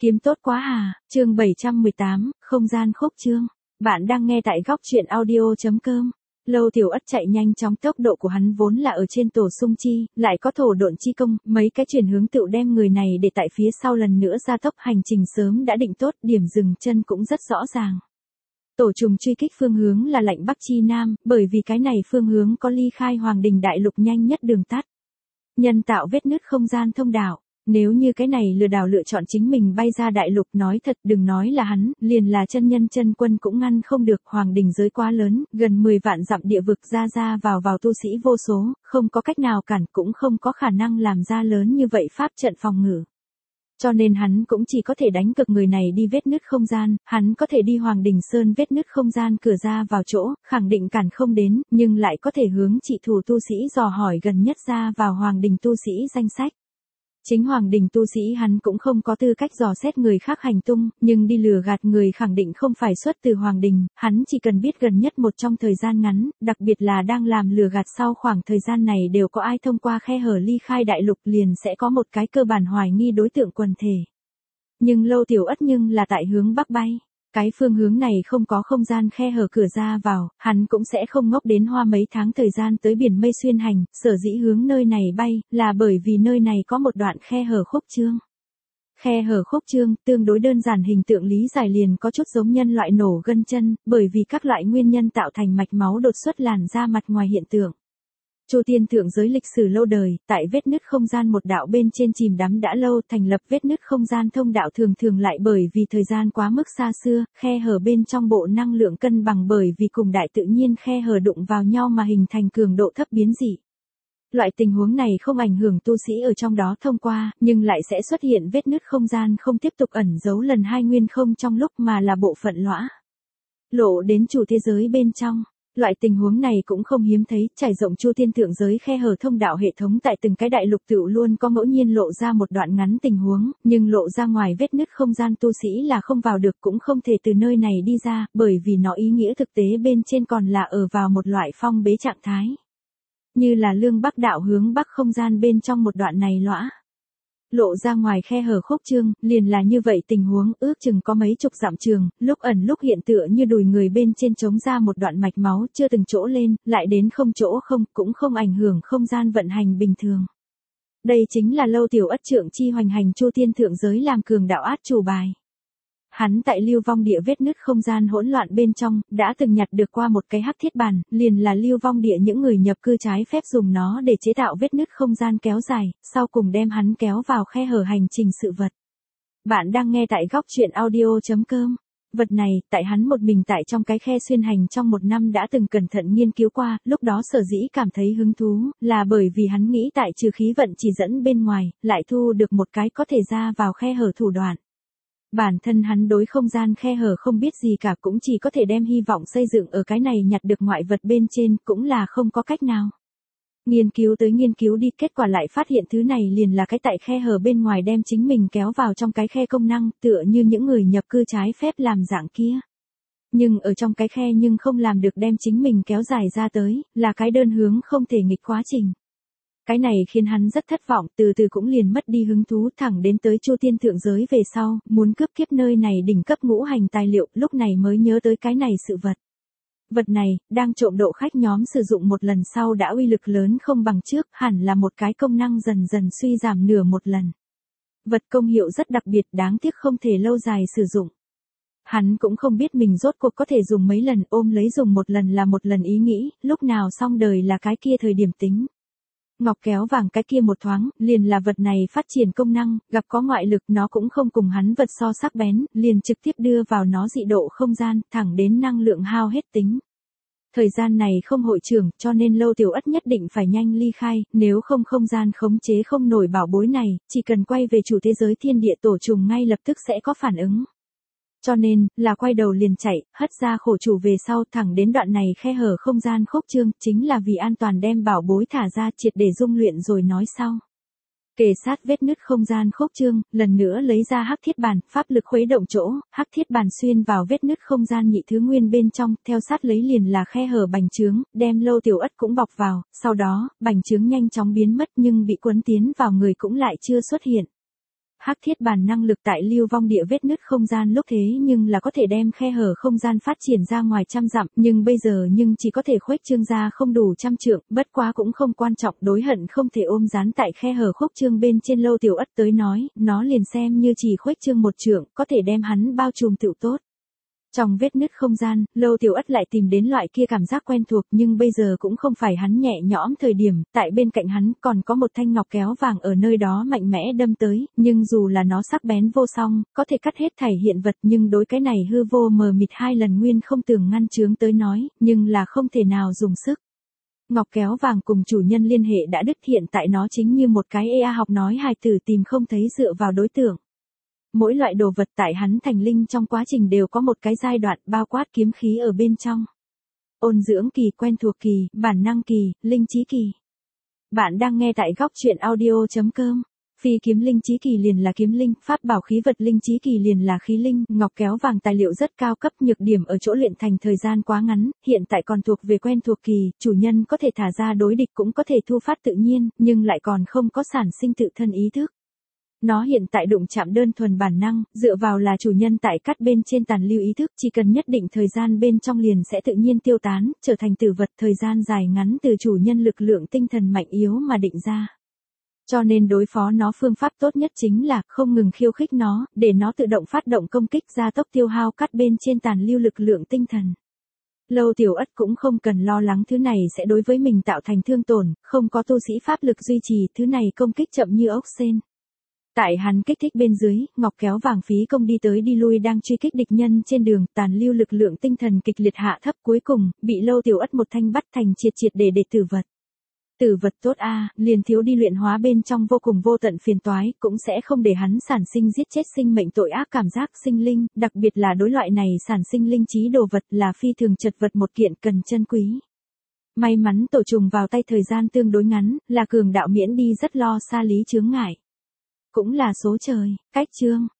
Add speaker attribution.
Speaker 1: Kiếm tốt quá à, chương 718, không gian khúc chương. Bạn đang nghe tại góc truyện audio.com. Lâu Tiểu Ất chạy nhanh chóng, tốc độ của hắn vốn là ở trên tổ sung chi, lại có thổ độn chi công, mấy cái chuyển hướng tựu đem người này để tại phía sau lần nữa gia tốc hành trình sớm đã định tốt, điểm dừng chân cũng rất rõ ràng. Tổ trùng truy kích phương hướng là lạnh Bắc chi Nam, bởi vì cái này phương hướng có ly khai Hoàng Đình Đại Lục nhanh nhất đường tắt. Nhân tạo vết nứt không gian thông đạo. Nếu như cái này lừa đảo lựa chọn chính mình bay ra đại lục, nói thật đừng nói là hắn, liền là chân nhân chân quân cũng ngăn không được. Hoàng đình giới quá lớn, gần 10 vạn dặm địa vực ra vào tu sĩ vô số, không có cách nào cản, cũng không có khả năng làm ra lớn như vậy pháp trận phòng ngự. Cho nên hắn cũng chỉ có thể đánh cực người này đi vết nứt không gian, hắn có thể đi Hoàng Đình Sơn vết nứt không gian cửa ra vào chỗ, khẳng định cản không đến, nhưng lại có thể hướng trị thủ tu sĩ dò hỏi gần nhất ra vào Hoàng Đình tu sĩ danh sách. Chính Hoàng Đình tu sĩ hắn cũng không có tư cách dò xét người khác hành tung, nhưng đi lừa gạt người khẳng định không phải xuất từ Hoàng Đình, hắn chỉ cần biết gần nhất một trong thời gian ngắn, đặc biệt là đang làm lừa gạt sau khoảng thời gian này đều có ai thông qua khe hở ly khai đại lục, liền sẽ có một cái cơ bản hoài nghi đối tượng quần thể. Nhưng Lâu Tiểu Ất nhưng là tại hướng bắc bay. Cái phương hướng này không có không gian khe hở cửa ra vào, hắn cũng sẽ không ngốc đến hoa mấy tháng thời gian tới biển mây xuyên hành, sở dĩ hướng nơi này bay, là bởi vì nơi này có một đoạn khe hở khúc chương. Khe hở khúc chương, tương đối đơn giản, hình tượng lý giải liền có chút giống nhân loại nổ gân chân, bởi vì các loại nguyên nhân tạo thành mạch máu đột xuất làn ra mặt ngoài hiện tượng. Chu Tiên thượng giới lịch sử lâu đời, tại vết nứt không gian một đạo bên trên chìm đắm đã lâu, thành lập vết nứt không gian thông đạo thường lại bởi vì thời gian quá mức xa xưa, khe hở bên trong bộ năng lượng cân bằng bởi vì cùng đại tự nhiên khe hở đụng vào nhau mà hình thành cường độ thấp biến dị. Loại tình huống này không ảnh hưởng tu sĩ ở trong đó thông qua, nhưng lại sẽ xuất hiện vết nứt không gian không tiếp tục ẩn giấu lần hai nguyên không trong lúc mà là bộ phận lõa lộ đến chủ thế giới bên trong. Loại tình huống này cũng không hiếm thấy, trải rộng Chu Tiên thượng giới khe hở thông đạo hệ thống tại từng cái đại lục tựu luôn có ngẫu nhiên lộ ra một đoạn ngắn tình huống, nhưng lộ ra ngoài vết nứt không gian tu sĩ là không vào được, cũng không thể từ nơi này đi ra, bởi vì nó ý nghĩa thực tế bên trên còn là ở vào một loại phong bế trạng thái. Như là Lương Bắc đạo hướng bắc không gian bên trong một đoạn này lõa lộ ra ngoài khe hở khúc chương, liền là như vậy tình huống, ước chừng có mấy chục dặm trường, lúc ẩn lúc hiện tựa như đùi người bên trên trống ra một đoạn mạch máu, chưa từng chỗ lên, lại đến không chỗ không, cũng không ảnh hưởng không gian vận hành bình thường. Đây chính là Lâu Tiểu Ất trượng chi hoành hành Chu Tiên thượng giới làm cường đạo át chủ bài. Hắn tại Lưu Vong địa vết nứt không gian hỗn loạn bên trong, đã từng nhặt được qua một cái hắc thiết bàn, liền là Lưu Vong địa những người nhập cư trái phép dùng nó để chế tạo vết nứt không gian kéo dài, sau cùng đem hắn kéo vào khe hở hành trình sự vật. Bạn đang nghe tại góc truyện audio.com. Vật này, tại hắn một mình tại trong cái khe xuyên hành trong một năm đã từng cẩn thận nghiên cứu qua, lúc đó sở dĩ cảm thấy hứng thú, là bởi vì hắn nghĩ tại trừ khí vận chỉ dẫn bên ngoài, lại thu được một cái có thể ra vào khe hở thủ đoạn. Bản thân hắn đối không gian khe hở không biết gì cả, cũng chỉ có thể đem hy vọng xây dựng ở cái này nhặt được ngoại vật bên trên, cũng là không có cách nào. Nghiên cứu tới nghiên cứu đi, kết quả lại phát hiện thứ này liền là cái tại khe hở bên ngoài đem chính mình kéo vào trong cái khe công năng, tựa như những người nhập cư trái phép làm dạng kia. Nhưng ở trong cái khe nhưng không làm được đem chính mình kéo dài ra tới, là cái đơn hướng không thể nghịch quá trình. Cái này khiến hắn rất thất vọng, từ từ cũng liền mất đi hứng thú, thẳng đến tới Chu Tiên thượng giới về sau, muốn cướp kiếp nơi này đỉnh cấp ngũ hành tài liệu, lúc này mới nhớ tới cái này sự vật. Vật này, đang trộm độ khách nhóm sử dụng một lần sau đã uy lực lớn không bằng trước, hẳn là một cái công năng dần dần suy giảm nửa một lần. Vật công hiệu rất đặc biệt, đáng tiếc không thể lâu dài sử dụng. Hắn cũng không biết mình rốt cuộc có thể dùng mấy lần, ôm lấy dùng một lần là một lần ý nghĩ, lúc nào xong đời là cái kia thời điểm tính. Ngọc kéo vàng cái kia một thoáng, liền là vật này phát triển công năng, gặp có ngoại lực nó cũng không cùng hắn vật so sắc bén, liền trực tiếp đưa vào nó dị độ không gian, thẳng đến năng lượng hao hết tính. Thời gian này không hội trưởng, cho nên Lâu Tiểu Ất nhất định phải nhanh ly khai, nếu không không gian khống chế không nổi bảo bối này, chỉ cần quay về chủ thế giới thiên địa tổ trùng ngay lập tức sẽ có phản ứng. Cho nên, là quay đầu liền chạy, hất ra khổ chủ về sau, thẳng đến đoạn này khe hở không gian khúc chương, chính là vì an toàn đem bảo bối thả ra triệt để dung luyện rồi nói sau. Kề sát vết nứt không gian khúc chương, lần nữa lấy ra hắc thiết bàn, pháp lực khuấy động chỗ, hắc thiết bàn xuyên vào vết nứt không gian nhị thứ nguyên bên trong, theo sát lấy liền là khe hở bành trướng, đem Lâu Tiểu Ất cũng bọc vào, sau đó, bành trướng nhanh chóng biến mất nhưng bị quấn tiến vào người cũng lại chưa xuất hiện. hắc thiết bản năng lực tại lưu vong địa vết nứt không gian lúc thế nhưng là có thể đem khe hở không gian phát triển ra ngoài trăm dặm, nhưng bây giờ chỉ có thể khuếch trương ra không đủ trăm trượng, bất quá cũng không quan trọng, đối hận không thể ôm dán tại khe hở khúc trương bên trên Lâu Tiểu Ất tới nói, nó liền xem như chỉ khuếch trương một trượng, có thể đem hắn bao trùm tựu tốt. Trong vết nứt không gian, Lâu Tiểu Ất lại tìm đến loại kia cảm giác quen thuộc, nhưng bây giờ cũng không phải hắn nhẹ nhõm thời điểm, tại bên cạnh hắn còn có một thanh ngọc kéo vàng ở nơi đó mạnh mẽ đâm tới, nhưng dù là nó sắc bén vô song, có thể cắt hết thảy hiện vật, nhưng đối cái này hư vô mờ mịt hai lần nguyên không tường ngăn chướng tới nói, nhưng là không thể nào dùng sức. Ngọc kéo vàng cùng chủ nhân liên hệ đã đứt, hiện tại nó chính như một cái EA học nói hài tử tìm không thấy dựa vào đối tượng. Mỗi loại đồ vật tại hắn thành linh trong quá trình đều có một cái giai đoạn bao quát kiếm khí ở bên trong. Ôn dưỡng kỳ, quen thuộc kỳ, bản năng kỳ, linh trí kỳ. Bạn đang nghe tại góc truyện audio.com. Phi kiếm linh trí kỳ liền là kiếm linh, pháp bảo khí vật linh trí kỳ liền là khí linh, ngọc kéo vàng tài liệu rất cao cấp, nhược điểm ở chỗ luyện thành thời gian quá ngắn, hiện tại còn thuộc về quen thuộc kỳ, chủ nhân có thể thả ra đối địch cũng có thể thu phát tự nhiên, nhưng lại còn không có sản sinh tự thân ý thức. Nó hiện tại đụng chạm đơn thuần bản năng, dựa vào là chủ nhân tại cắt bên trên tàn lưu ý thức, chỉ cần nhất định thời gian bên trong liền sẽ tự nhiên tiêu tán, trở thành tử vật, thời gian dài ngắn từ chủ nhân lực lượng tinh thần mạnh yếu mà định ra. Cho nên đối phó nó phương pháp tốt nhất chính là không ngừng khiêu khích nó, để nó tự động phát động công kích, gia tốc tiêu hao cắt bên trên tàn lưu lực lượng tinh thần. Lâu Tiểu Ất cũng không cần lo lắng thứ này sẽ đối với mình tạo thành thương tổn, không có tu sĩ pháp lực duy trì, thứ này công kích chậm như ốc sên. Tại hắn kích thích bên dưới, ngọc kéo vàng phí công đi tới đi lui đang truy kích địch nhân trên đường, tàn lưu lực lượng tinh thần kịch liệt hạ thấp, cuối cùng bị Lâu Tiểu Ất một thanh bắt thành triệt để tử vật. Tử vật tốt a, liền thiếu đi luyện hóa bên trong vô cùng vô tận phiền toái, cũng sẽ không để hắn sản sinh giết chết sinh mệnh tội ác cảm giác sinh linh, đặc biệt là đối loại này sản sinh linh trí đồ vật là phi thường chật vật một kiện cần chân quý. May mắn tổ trùng vào tay thời gian tương đối ngắn, là cường đạo miễn đi rất lo xa lý chướng ngại. Cũng là số trời, cách chương.